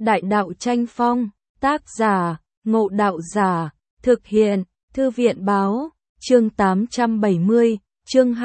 Đại đạo tranh phong, tác giả, Ngộ Đạo Giả, thực hiện, Thư viện báo, chương 870, chương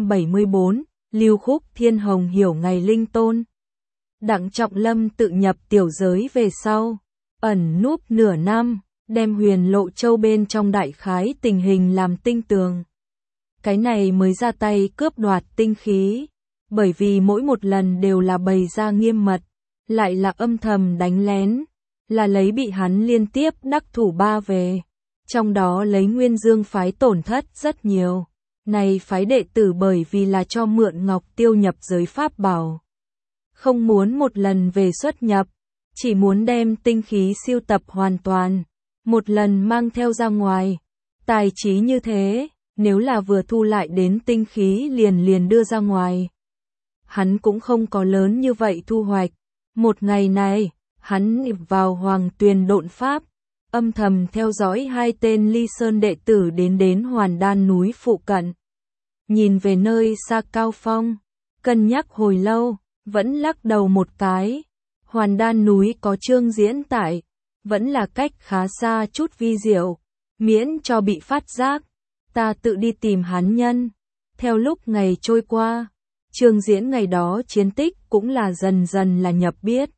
274, Lưu Khúc Thiên Hồng hiểu ngày linh tôn. Đặng Trọng Lâm tự nhập tiểu giới về sau, ẩn núp nửa năm, đem Huyền Lộ Châu bên trong đại khái tình hình làm tinh tường. Cái này mới ra tay cướp đoạt tinh khí, bởi vì mỗi một lần đều là bày ra nghiêm mật, lại là âm thầm đánh lén, là lấy bị hắn liên tiếp đắc thủ ba về, trong đó lấy Nguyên Dương phái tổn thất rất nhiều. Này phái đệ tử bởi vì là cho mượn Ngọc Tiêu nhập giới pháp bảo, không muốn một lần về xuất nhập, chỉ muốn đem tinh khí siêu tập hoàn toàn, một lần mang theo ra ngoài. Tài trí như thế, nếu là vừa thu lại đến tinh khí liền đưa ra ngoài, hắn cũng không có lớn như vậy thu hoạch. Một ngày này, hắn vào Hoàng Tuyền độn pháp, âm thầm theo dõi hai tên Ly Sơn đệ tử đến Hoàn Đan núi phụ cận. Nhìn về nơi xa cao phong, cân nhắc hồi lâu, vẫn lắc đầu một cái. Hoàn Đan núi có Trương Diễn tại, vẫn là cách khá xa chút vi diệu, miễn cho bị phát giác, ta tự đi tìm hắn nhân. Theo lúc ngày trôi qua, Trương Diễn ngày đó chiến tích cũng là dần dần là nhập biết.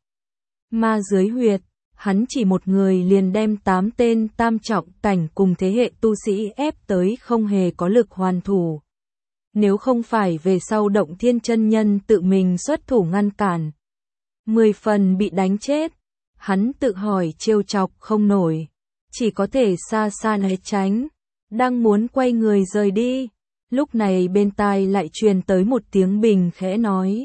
Ma dưới huyệt, hắn chỉ một người liền đem 8 tên tam trọng cảnh cùng thế hệ tu sĩ ép tới không hề có lực hoàn thủ. Nếu không phải về sau Động Thiên chân nhân tự mình xuất thủ ngăn cản, 10 phần bị đánh chết. Hắn tự hỏi trêu chọc không nổi, chỉ có thể xa xa né tránh, đang muốn quay người rời đi. Lúc này bên tai lại truyền tới một tiếng bình khẽ nói: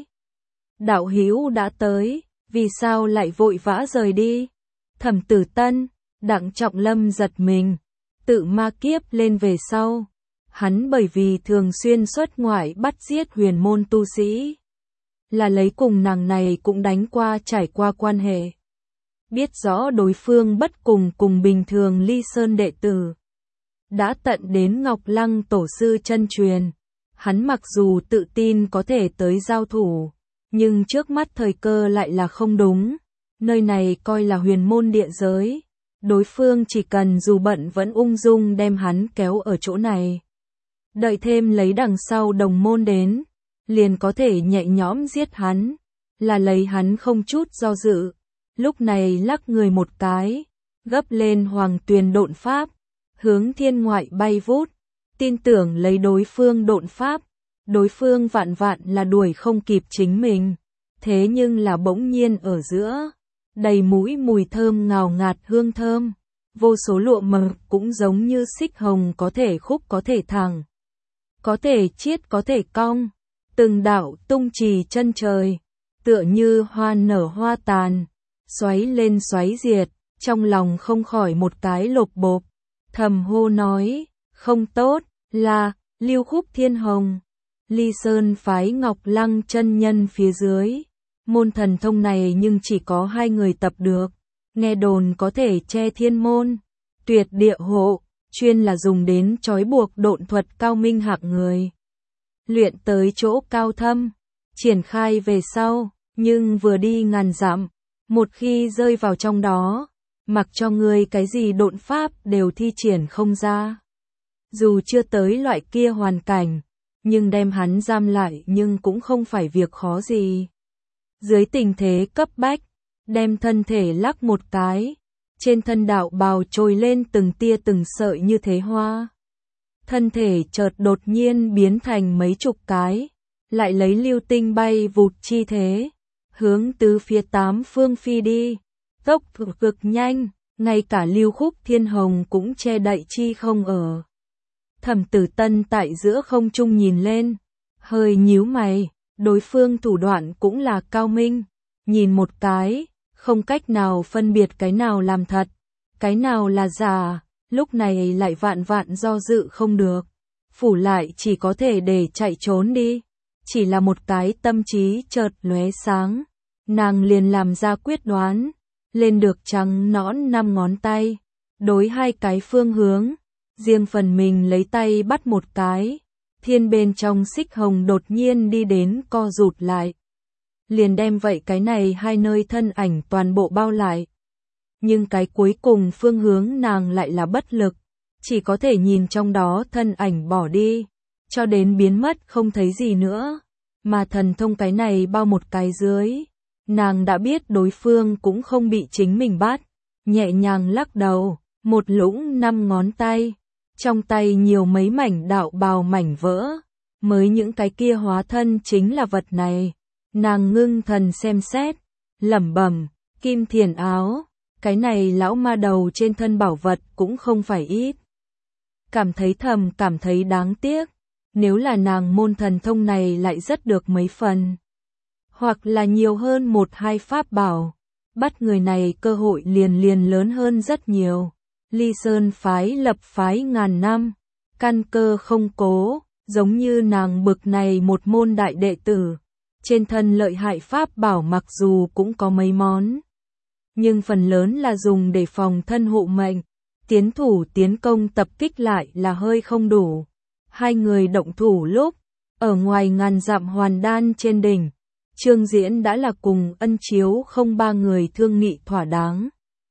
đạo hữu đã tới, vì sao lại vội vã rời đi? Thẩm Tử Tân, Đặng Trọng Lâm giật mình, tự ma kiếp lên về sau, hắn bởi vì thường xuyên xuất ngoại bắt giết huyền môn tu sĩ, là lấy cùng nàng này cũng đánh qua trải qua quan hệ, biết rõ đối phương bất cùng bình thường Ly Sơn đệ tử. Đã tận đến Ngọc Lăng tổ sư chân truyền, hắn mặc dù tự tin có thể tới giao thủ, nhưng trước mắt thời cơ lại là không đúng. Nơi này coi là huyền môn địa giới, đối phương chỉ cần dù bận vẫn ung dung đem hắn kéo ở chỗ này. Đợi thêm lấy đằng sau đồng môn đến, liền có thể nhẹ nhõm giết hắn, là lấy hắn không chút do dự. Lúc này lắc người một cái, gấp lên Hoàng Tuyền độn pháp, hướng thiên ngoại bay vút, tin tưởng lấy đối phương độn pháp, đối phương vạn là đuổi không kịp chính mình. Thế nhưng là bỗng nhiên ở giữa, đầy mũi mùi thơm ngào ngạt hương thơm, vô số lụa mờ cũng giống như xích hồng, có thể khúc có thể thẳng, có thể chiết có thể cong, từng đạo tung trì chân trời, tựa như hoa nở hoa tàn, xoáy lên xoáy diệt. Trong lòng không khỏi một cái lột bộp, thầm hô nói: không tốt, là Lưu Khúc Thiên Hồng, Ly Sơn phái Ngọc Lăng chân nhân phía dưới. Môn thần thông này nhưng chỉ có 2 người tập được, nghe đồn có thể che thiên môn, tuyệt địa hộ, chuyên là dùng đến trói buộc độn thuật cao minh hạng người. Luyện tới chỗ cao thâm, triển khai về sau, nhưng vừa đi ngàn dặm, một khi rơi vào trong đó, mặc cho người cái gì độn pháp đều thi triển không ra. Dù chưa tới loại kia hoàn cảnh, nhưng đem hắn giam lại nhưng cũng không phải việc khó gì. Dưới tình thế cấp bách, đem thân thể lắc một cái, trên thân đạo bào trồi lên từng tia từng sợi như thế hoa. Thân thể chợt đột nhiên biến thành mấy chục cái, lại lấy lưu tinh bay vụt chi thế, hướng tứ phía 8 phương phi đi, tốc cực nhanh, ngay cả Lưu Khúc Thiên Hồng cũng che đậy chi không ở. Thẩm Tử Tân tại giữa không trung nhìn lên, hơi nhíu mày, đối phương thủ đoạn cũng là cao minh, nhìn một cái, không cách nào phân biệt cái nào làm thật, cái nào là giả, lúc này lại vạn do dự không được, phủ lại chỉ có thể để chạy trốn đi. Chỉ là một cái tâm trí chợt lóe sáng, nàng liền làm ra quyết đoán, lên được trắng nõn 5 ngón tay, đối 2 cái phương hướng, riêng phần mình lấy tay bắt một cái, thiên bên trong xích hồng đột nhiên đi đến co rụt lại. liền đem vậy cái này hai nơi thân ảnh toàn bộ bao lại. Nhưng cái cuối cùng phương hướng nàng lại là bất lực, chỉ có thể nhìn trong đó thân ảnh bỏ đi, cho đến biến mất không thấy gì nữa. Mà thần thông cái này bao một cái dưới, nàng đã biết đối phương cũng không bị chính mình bắt, nhẹ nhàng lắc đầu, một lũng 5 ngón tay, trong tay nhiều mấy mảnh đạo bào mảnh vỡ, mới những cái kia hóa thân chính là vật này. Nàng ngưng thần xem xét, lẩm bẩm, kim thiền áo, cái này lão ma đầu trên thân bảo vật cũng không phải ít. Cảm thấy đáng tiếc, nếu là nàng môn thần thông này lại rất được mấy phần. Hoặc là nhiều hơn 1-2 pháp bảo, bắt người này cơ hội liền lớn hơn rất nhiều. Ly Sơn phái lập phái ngàn năm, căn cơ không cố, giống như nàng bực này một môn đại đệ tử. Trên thân lợi hại pháp bảo mặc dù cũng có mấy món, nhưng phần lớn là dùng để phòng thân hộ mệnh, tiến thủ tiến công tập kích lại là hơi không đủ. Hai người động thủ lúc, ở ngoài ngàn dặm Hoàn Đan trên đỉnh, Trương Diễn đã là cùng Ân Chiếu không 3 người thương nghị thỏa đáng.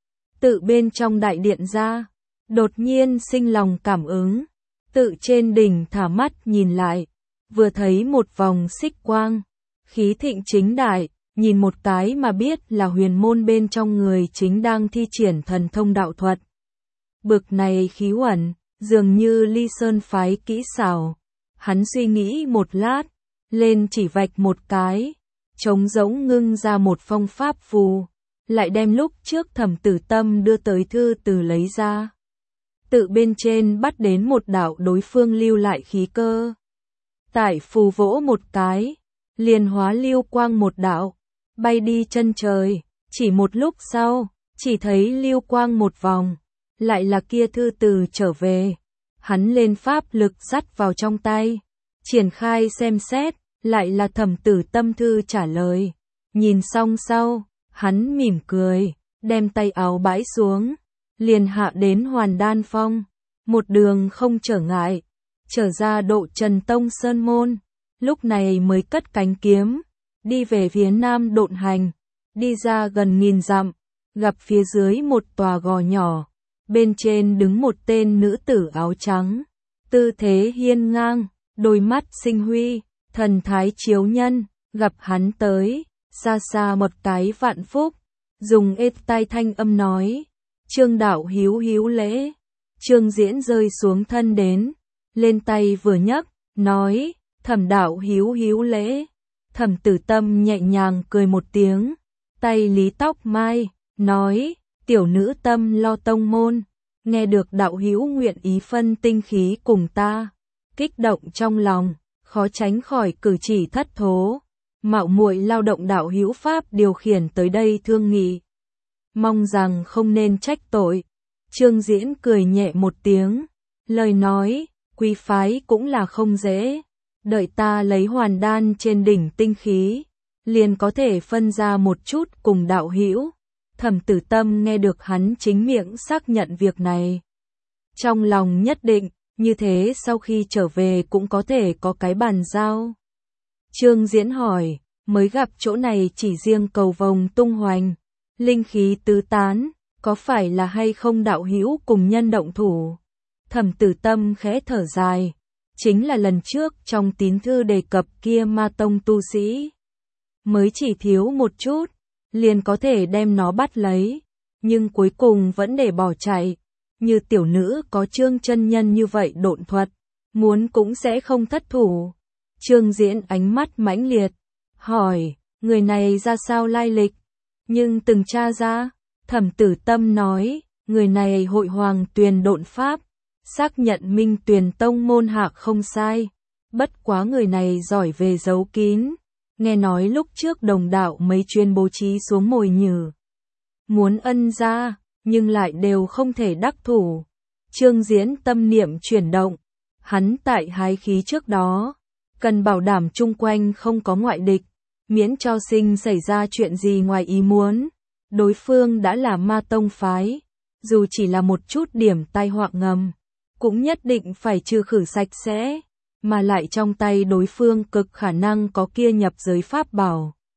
Tự bên trong đại điện ra, đột nhiên sinh lòng cảm ứng, tự trên đỉnh thả mắt nhìn lại, vừa thấy một vòng xích quang, khí thịnh chính đại, nhìn một cái mà biết là huyền môn bên trong người chính đang thi triển thần thông đạo thuật. Bực này khí uẩn, dường như Ly Sơn phái kỹ xảo. Hắn suy nghĩ một lát, lên chỉ vạch một cái, trống rỗng ngưng ra một phong pháp phù, lại đem lúc trước Thẩm Tử Tâm đưa tới thư từ lấy ra. Tự bên trên bắt đến một đạo đối phương lưu lại khí cơ. Tại phù vỗ một cái, liền hóa lưu quang một đạo, bay đi chân trời, chỉ một lúc sau, chỉ thấy lưu quang một vòng, lại là kia thư từ trở về. Hắn lên pháp lực dắt vào trong tay, triển khai xem xét, lại là Thẩm Tử Tâm thư trả lời. Nhìn xong sau, hắn mỉm cười, đem tay áo bãi xuống, liền hạ đến Hoàn Đan Phong, một đường không trở ngại, trở ra Độ Trần Tông Sơn Môn, lúc này mới cất cánh kiếm, đi về phía nam Độn Hành, đi ra gần 1000 dặm, gặp phía dưới một tòa gò nhỏ, bên trên đứng một tên nữ tử áo trắng, tư thế hiên ngang, đôi mắt sinh huy, thần thái chiếu nhân, gặp hắn tới, xa xa một cái vạn phúc, dùng êm tai thanh âm nói, Trương đạo hữu lễ. Trương Diễn rơi xuống thân đến, lên tay vừa nhấc, nói, Thẩm đạo hữu lễ. Thẩm Tử Tâm nhẹ nhàng cười một tiếng, tay lý tóc mai, nói, tiểu nữ tâm lo tông môn, nghe được đạo hữu nguyện ý phân tinh khí cùng ta, kích động trong lòng, khó tránh khỏi cử chỉ thất thố, mạo muội lao động đạo hữu pháp điều khiển tới đây thương nghị, mong rằng không nên trách tội. Trương Diễn cười nhẹ một tiếng, lời nói, quý phái cũng là không dễ, đợi ta lấy Hoàn Đan trên đỉnh tinh khí, liền có thể phân ra một chút cùng đạo hữu. Thẩm Tử Tâm nghe được hắn chính miệng xác nhận việc này, trong lòng nhất định, như thế sau khi trở về cũng có thể có cái bàn giao. Trương Diễn hỏi, mới gặp chỗ này chỉ riêng cầu vồng tung hoành, linh khí tứ tán, có phải là hay không đạo hữu cùng nhân động thủ? Thẩm Tử Tâm khẽ thở dài, chính là lần trước trong tín thư đề cập kia ma tông tu sĩ, mới chỉ thiếu một chút, liền có thể đem nó bắt lấy, nhưng cuối cùng vẫn để bỏ chạy. Như tiểu nữ có Trương chân nhân như vậy độn thuật, muốn cũng sẽ không thất thủ. Trương Diễn ánh mắt mãnh liệt, hỏi, người này ra sao lai lịch? Nhưng từng tra ra, Thẩm Tử Tâm nói, người này hội Hoàng Tuyền độn pháp, xác nhận Minh Tuyền tông môn hạ không sai, bất quá người này giỏi về giấu kín, nghe nói lúc trước đồng đạo mấy chuyên bố trí xuống mồi nhử, muốn ân ra, nhưng lại đều không thể đắc thủ. Trương Diễn tâm niệm chuyển động, hắn tại hái khí trước đó, cần bảo đảm chung quanh không có ngoại địch, miễn cho sinh xảy ra chuyện gì ngoài ý muốn. Đối phương đã là ma tông phái, dù chỉ là một chút điểm tai họa ngầm, cũng nhất định phải trừ khử sạch sẽ, mà lại trong tay đối phương cực khả năng có kia nhập giới pháp bảo.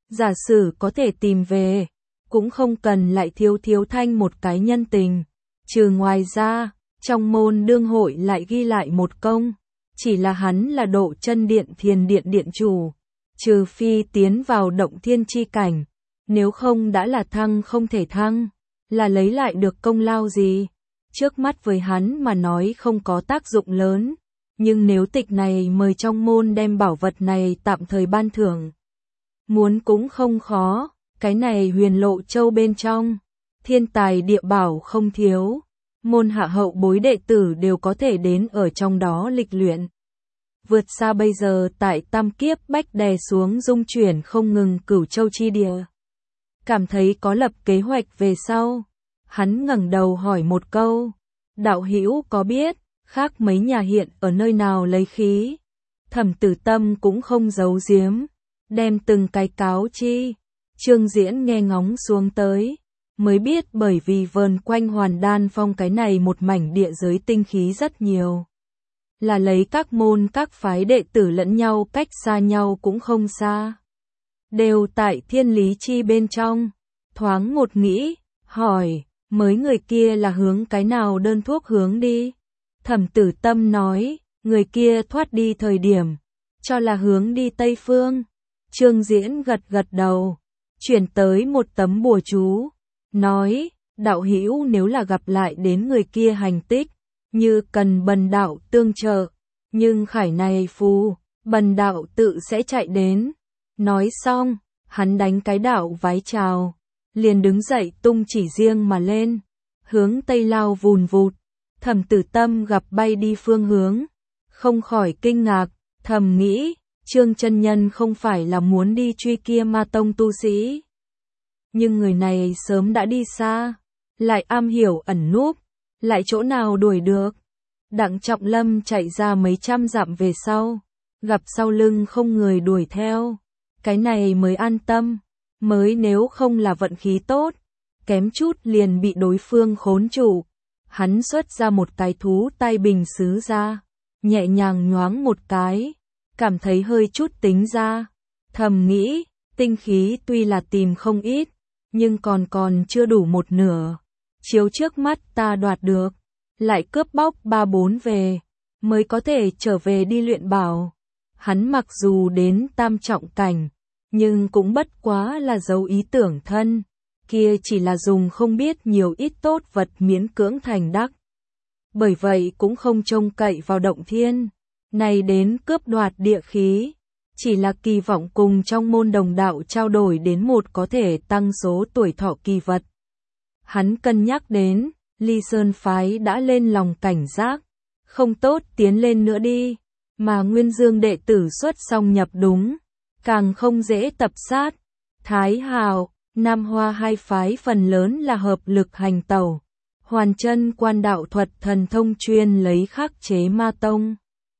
Giả sử có thể tìm về, cũng không cần lại thiếu Thanh một cái nhân tình. Trừ ngoài ra, trong môn đương hội lại ghi lại một công, chỉ là hắn là độ chân điện thiền điện điện chủ, trừ phi tiến vào động thiên chi cảnh, nếu không đã là thăng không thể thăng, là lấy lại được công lao gì. Trước mắt với hắn mà nói không có tác dụng lớn, nhưng nếu tịch này mời trong môn đem bảo vật này tạm thời ban thưởng, muốn cũng không khó. Cái này Huyền Lộ Châu bên trong, thiên tài địa bảo không thiếu, môn hạ hậu bối đệ tử đều có thể đến ở trong đó lịch luyện. Vượt xa bây giờ tại tam kiếp bách đè xuống dung chuyển không ngừng Cửu Châu chi địa. Cảm thấy có lập kế hoạch về sau, hắn ngẩng đầu hỏi một câu, đạo hữu có biết, khác mấy nhà hiện ở nơi nào lấy khí? Thẩm Tử Tâm cũng không giấu giếm, đem từng cái cáo chi. Trương Diễn nghe ngóng xuống tới, mới biết bởi vì vờn quanh Hoàn Đan Phong cái này một mảnh địa giới tinh khí rất nhiều. Là lấy các môn các phái đệ tử lẫn nhau cách xa nhau cũng không xa. Đều tại thiên lý chi bên trong. Thoáng một nghĩ, hỏi, mới người kia là hướng cái nào đơn thuốc hướng đi? Thẩm Tử Tâm nói, người kia thoát đi thời điểm, cho là hướng đi Tây Phương. Trương Diễn gật đầu, chuyển tới một tấm bùa chú, nói, đạo hữu nếu là gặp lại đến người kia hành tích, như cần bần đạo tương trợ, nhưng khải này phù, bần đạo tự sẽ chạy đến. Nói xong, hắn đánh cái đạo vái chào, liền đứng dậy tung chỉ riêng mà lên, hướng Tây lao vùn vụt. Thẩm Tử Tâm gặp bay đi phương hướng, không khỏi kinh ngạc, thầm nghĩ, Trương chân nhân không phải là muốn đi truy kia ma tông tu sĩ. Nhưng người này sớm đã đi xa, lại am hiểu ẩn núp, lại chỗ nào đuổi được. Đặng Trọng Lâm chạy ra mấy trăm dặm về sau, gặp sau lưng không người đuổi theo, cái này mới an tâm, mới nếu không là vận khí tốt, kém chút liền bị đối phương khốn trụ. Hắn xuất ra một cái thú tai bình sứ ra, nhẹ nhàng nhoáng một cái, cảm thấy hơi chút tính ra, thầm nghĩ, tinh khí tuy là tìm không ít, nhưng còn chưa đủ một nửa. Chiếu trước mắt ta đoạt được, lại cướp bóc 3-4 về, mới có thể trở về đi luyện bảo. Hắn mặc dù đến tam trọng cảnh, nhưng cũng bất quá là giấu ý tưởng thân, kia chỉ là dùng không biết nhiều ít tốt vật miễn cưỡng thành đắc. Bởi vậy cũng không trông cậy vào động thiên này đến cướp đoạt địa khí, chỉ là kỳ vọng cùng trong môn đồng đạo trao đổi đến một có thể tăng số tuổi thọ kỳ vật. Hắn cân nhắc đến, Ly Sơn phái đã lên lòng cảnh giác, không tốt tiến lên nữa đi, mà Nguyên Dương đệ tử xuất xong nhập đúng, càng không dễ tập sát. Thái Hào, Nam Hoa hai phái phần lớn là hợp lực hành tẩu, Hoàn Chân quan đạo thuật thần thông chuyên lấy khắc chế ma tông.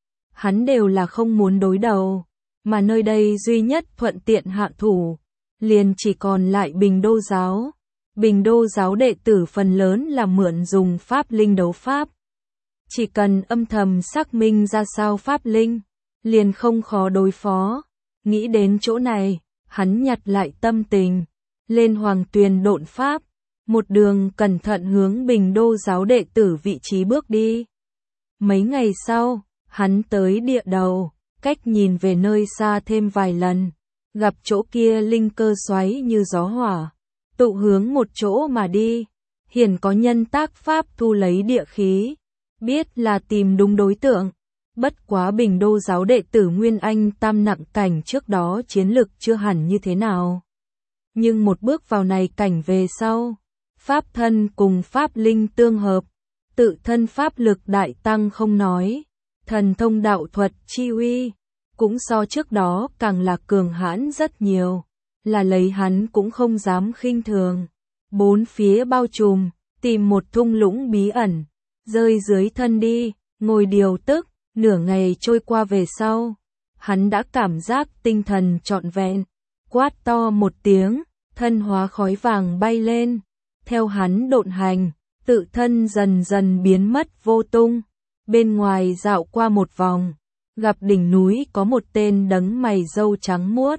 Hắn đều là không muốn đối đầu, mà nơi đây duy nhất thuận tiện hạ thủ, liền chỉ còn lại Bình Đô giáo. Bình Đô giáo đệ tử phần lớn là mượn dùng pháp linh đấu pháp. Chỉ cần âm thầm xác minh ra sao pháp linh, liền không khó đối phó. Nghĩ đến chỗ này, hắn nhặt lại tâm tình, lên Hoàng Tuyền độn pháp, một đường cẩn thận hướng Bình Đô giáo đệ tử vị trí bước đi. Mấy ngày sau, hắn tới địa đầu, cách nhìn về nơi xa thêm vài lần, gặp chỗ kia linh cơ xoáy như gió hỏa, tụ hướng một chỗ mà đi, hiển có nhân tác pháp thu lấy địa khí, biết là tìm đúng đối tượng. Bất quá Bình Đô giáo đệ tử Nguyên Anh tam nặng cảnh trước đó chiến lực chưa hẳn như thế nào. Nhưng một bước vào này cảnh về sau, pháp thân cùng pháp linh tương hợp, tự thân pháp lực đại tăng không nói, thần thông đạo thuật chi uy, cũng so trước đó càng là cường hãn rất nhiều, là lấy hắn cũng không dám khinh thường. Bốn phía bao trùm, tìm một thung lũng bí ẩn, rơi dưới thân đi, ngồi điều tức. Nửa ngày trôi qua về sau, hắn đã cảm giác tinh thần trọn vẹn, quát to một tiếng, thân hóa khói vàng bay lên, theo hắn độn hành, tự thân dần dần biến mất vô tung. Bên ngoài dạo qua một vòng, gặp đỉnh núi có một tên đấng mày râu trắng muốt,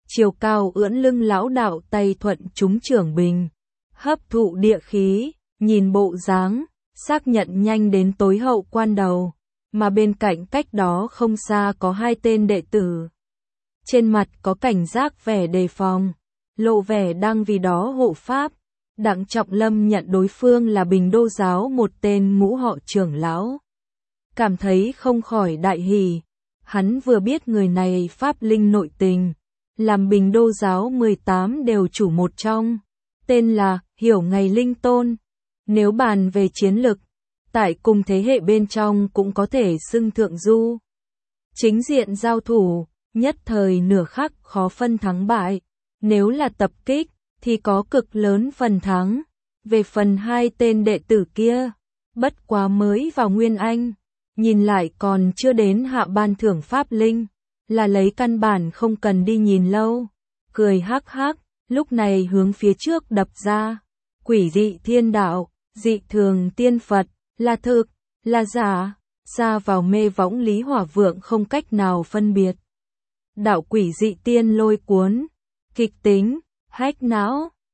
chiều cao ưỡn lưng lão đạo tay thuận trúng trưởng bình, hấp thụ địa khí, nhìn bộ dáng, xác nhận nhanh đến tối hậu quan đầu, mà bên cạnh cách đó không xa có hai tên đệ tử. Trên mặt có cảnh giác vẻ đề phòng, lộ vẻ đang vì đó hộ pháp. Đặng Trọng Lâm nhận đối phương là Bình Đô giáo một tên ngũ họ trưởng lão. Cảm thấy không khỏi đại hỉ, hắn vừa biết người này pháp linh nội tình, làm Bình Đô giáo 18 đều chủ một trong, tên là Hiểu Ngày Linh Tôn. Nếu bàn về chiến lực, tại cùng thế hệ bên trong cũng có thể xưng thượng du. Chính diện giao thủ, nhất thời nửa khắc khó phân thắng bại, nếu là tập kích thì có cực lớn phần thắng. Về phần hai tên đệ tử kia, bất quá mới vào Nguyên Anh, nhìn lại còn chưa đến hạ ban thưởng pháp linh, là lấy căn bản không cần đi nhìn lâu. Cười hắc hắc, lúc này hướng phía trước đập ra. Quỷ dị thiên đạo, dị thường tiên Phật, là thực, là giả, xa vào mê võng Lý Hỏa Vượng không cách nào phân biệt. Đạo quỷ dị tiên lôi cuốn, kịch tính, hách não.